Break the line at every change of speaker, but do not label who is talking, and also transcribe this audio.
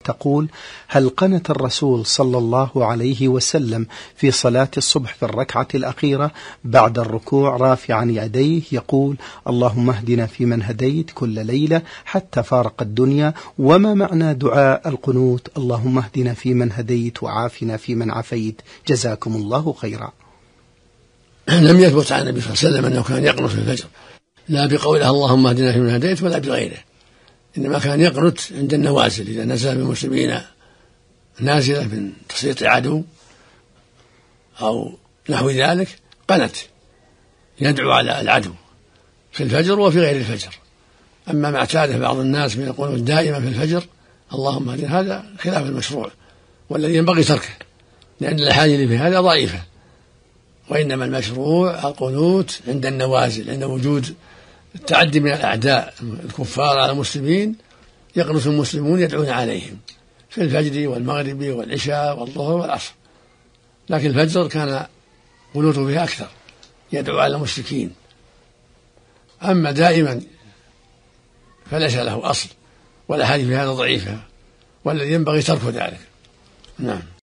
تقول: هل قنت الرسول صلى الله عليه وسلم في صلاة الصبح في الركعة الأخيرة بعد الركوع رافعا يديه يقول: اللهم اهدنا فيمن هديت كل ليلة حتى فارق الدنيا؟ وما معنى دعاء القنوت: اللهم اهدنا فيمن هديت وعافنا فيمن عافيت؟ جزاكم الله خيرا.
لم يثبت عن النبي صلى الله عليه وسلم أنه كان يقنت في الفجر، لا بقوله اللهم اهدنا فيمن هديت ولا بغيره، إنما كان يقنت عند النوازل، إذا نزل بالمسلمين نازلة من تسليط عدو أو نحو ذلك قنت، يدعو على العدو في الفجر وفي غير الفجر. أما ما اعتاده بعض الناس من القنوت دائما في الفجر اللهم اهدنا، هذا خلاف المشروع والذي ينبغي تركه، لأن الأحاديث في هذا ضعيفة، وإنما المشروع القنوت عند النوازل، عند وجود التعدي من الأعداء الكفار على المسلمين، يقنط المسلمون يدعون عليهم في الفجر والمغرب والعشاء والظهر والعصر. لكن الفجر كان قنوته فيها أكثر، يدعو على المشركين. أما دائما فليس له أصل، والأحاديث في هذا ضعيفة، والذي ينبغي ترك ذلك. نعم.